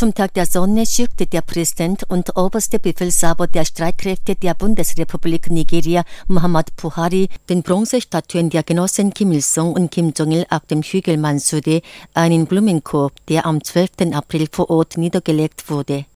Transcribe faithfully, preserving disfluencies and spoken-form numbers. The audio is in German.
Zum Tag der Sonne schickte der Präsident und oberste Befehlshaber der Streitkräfte der Bundesrepublik Nigeria, Muhammadu Buhari, den Bronzestatuen der Genossen Kim Il-sung und Kim Jong-il auf dem Hügel Mansudae einen Blumenkorb, der am zwölften April vor Ort niedergelegt wurde.